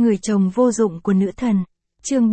Người chồng vô dụng của nữ thần. Chương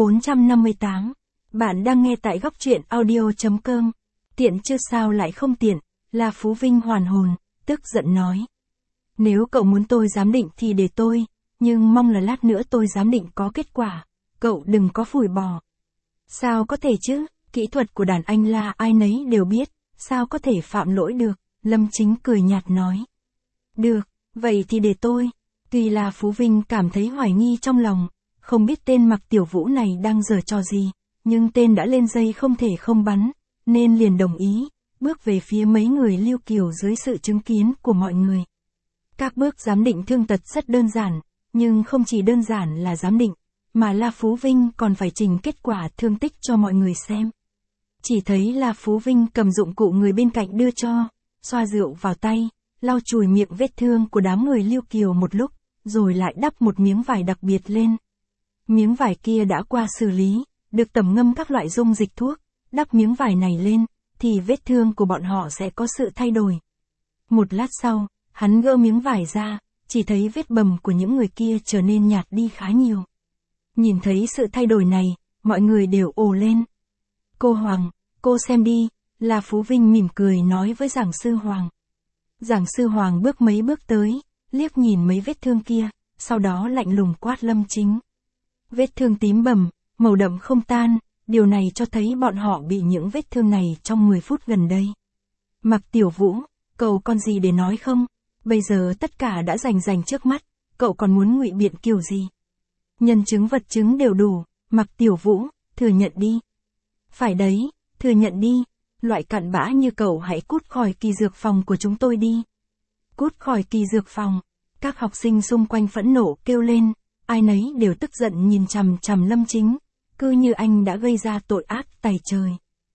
458. Bạn đang nghe tại góc truyện audio.com. Tiện chứ sao lại không tiện, La Phú Vinh hoàn hồn, tức giận nói. Nếu cậu muốn tôi giám định thì để tôi, nhưng mong là lát nữa tôi giám định có kết quả, cậu đừng có phủi bỏ. Sao có thể chứ, kỹ thuật của đàn anh là ai nấy đều biết, sao có thể phạm lỗi được, Lâm Chính cười nhạt nói. Được, vậy thì để tôi. Tuy là Phú Vinh cảm thấy hoài nghi trong lòng, không biết tên Mạc Tiểu Vũ này đang giở trò gì, nhưng tên đã lên dây không thể không bắn, nên liền đồng ý, bước về phía mấy người Lưu Kiều dưới sự chứng kiến của mọi người. Các bước giám định thương tật rất đơn giản, nhưng không chỉ đơn giản là giám định, mà La Phú Vinh còn phải trình kết quả thương tích cho mọi người xem. Chỉ thấy La Phú Vinh cầm dụng cụ người bên cạnh đưa cho, xoa rượu vào tay, lau chùi miệng vết thương của đám người Lưu Kiều một lúc, rồi lại đắp một miếng vải đặc biệt lên. Miếng vải kia đã qua xử lý, được tẩm ngâm các loại dung dịch thuốc, đắp miếng vải này lên, thì vết thương của bọn họ sẽ có sự thay đổi. Một lát sau, hắn gỡ miếng vải ra, chỉ thấy vết bầm của những người kia trở nên nhạt đi khá nhiều. Nhìn thấy sự thay đổi này, mọi người đều ồ lên. Cô Hoàng, cô xem đi, La Phú Vinh mỉm cười nói với giảng sư Hoàng. Giảng sư Hoàng bước mấy bước tới, liếc nhìn mấy vết thương kia, sau đó lạnh lùng quát Lâm Chính. Vết thương tím bầm, màu đậm không tan, điều này cho thấy bọn họ bị những vết thương này trong 10 phút gần đây. Mạc Tiểu Vũ, cậu còn gì để nói không? Bây giờ tất cả đã rành trước mắt, cậu còn muốn ngụy biện kiểu gì? Nhân chứng vật chứng đều đủ, Mạc Tiểu Vũ, thừa nhận đi. Phải đấy, thừa nhận đi, loại cặn bã như cậu hãy cút khỏi kỳ dược phòng của chúng tôi đi. Cút khỏi kỳ dược phòng, các học sinh xung quanh phẫn nộ kêu lên, ai nấy đều tức giận nhìn chằm chằm Lâm Chính, cứ như anh đã gây ra tội ác tày trời.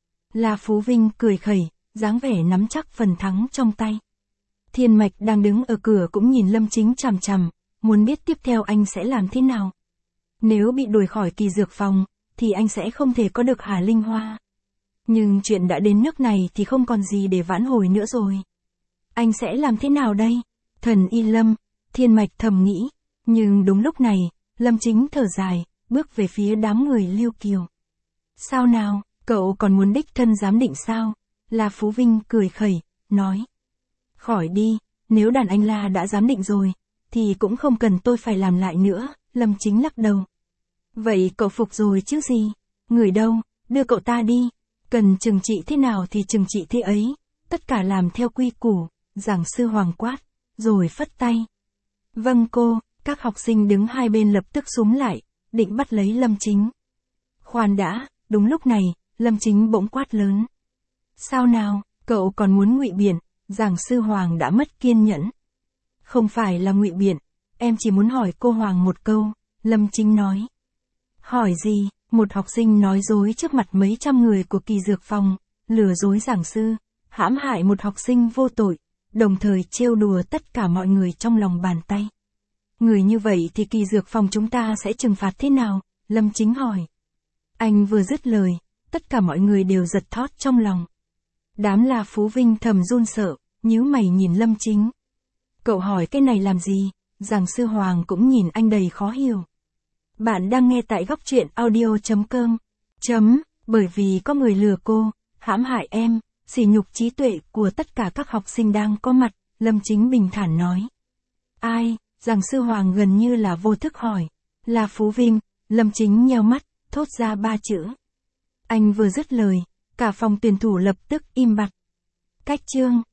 La Phú Vinh cười khẩy, dáng vẻ nắm chắc phần thắng trong tay. Thiên Mạch đang đứng ở cửa cũng nhìn Lâm Chính chằm chằm, muốn biết tiếp theo anh sẽ làm thế nào. Nếu bị đuổi khỏi kỳ dược phòng, thì anh sẽ không thể có được Hà Linh Hoa. Nhưng chuyện đã đến nước này thì không còn gì để vãn hồi nữa rồi. Anh sẽ làm thế nào đây? Thần Y Lâm, Thiên Mạch thầm nghĩ. Nhưng đúng lúc này, Lâm Chính thở dài, bước về phía đám người Lưu Kiều. Sao nào, cậu còn muốn đích thân giám định sao? La Phú Vinh cười khẩy, nói. Khỏi đi, nếu đàn anh La đã giám định rồi, thì cũng không cần tôi phải làm lại nữa, Lâm Chính lắc đầu. Vậy cậu phục rồi chứ gì? Người đâu, đưa cậu ta đi. Cần trừng trị thế nào thì trừng trị thế ấy, tất cả làm theo quy củ, giảng sư Hoàng quát, rồi phất tay. Vâng cô, các học sinh đứng hai bên lập tức xúm lại, định bắt lấy Lâm Chính. Khoan đã, đúng lúc này, Lâm Chính bỗng quát lớn. Sao nào, cậu còn muốn ngụy biện? Giảng sư Hoàng đã mất kiên nhẫn. Không phải là ngụy biện, em chỉ muốn hỏi cô Hoàng một câu, Lâm Chính nói. Hỏi gì? Một học sinh nói dối trước mặt mấy trăm người của kỳ dược phòng, lừa dối giảng sư, hãm hại một học sinh vô tội, đồng thời trêu đùa tất cả mọi người trong lòng bàn tay. Người như vậy thì kỳ dược phòng chúng ta sẽ trừng phạt thế nào? Lâm Chính hỏi. Anh vừa dứt lời, tất cả mọi người đều giật thót trong lòng. Đám La Phú Vinh thầm run sợ, nhíu mày nhìn Lâm Chính. Cậu hỏi cái này làm gì? Giảng sư Hoàng cũng nhìn anh đầy khó hiểu. Bạn đang nghe tại góc truyện audio.com. Bởi vì có người lừa cô, hãm hại em, sỉ nhục trí tuệ của tất cả các học sinh đang có mặt, Lâm Chính bình thản nói. Ai? Giảng sư Hoàng gần như là vô thức hỏi. La Phú Vinh, Lâm Chính nheo mắt, thốt ra 3 chữ. Anh vừa dứt lời, cả phòng tuyển thủ lập tức im bặt. Cách chương.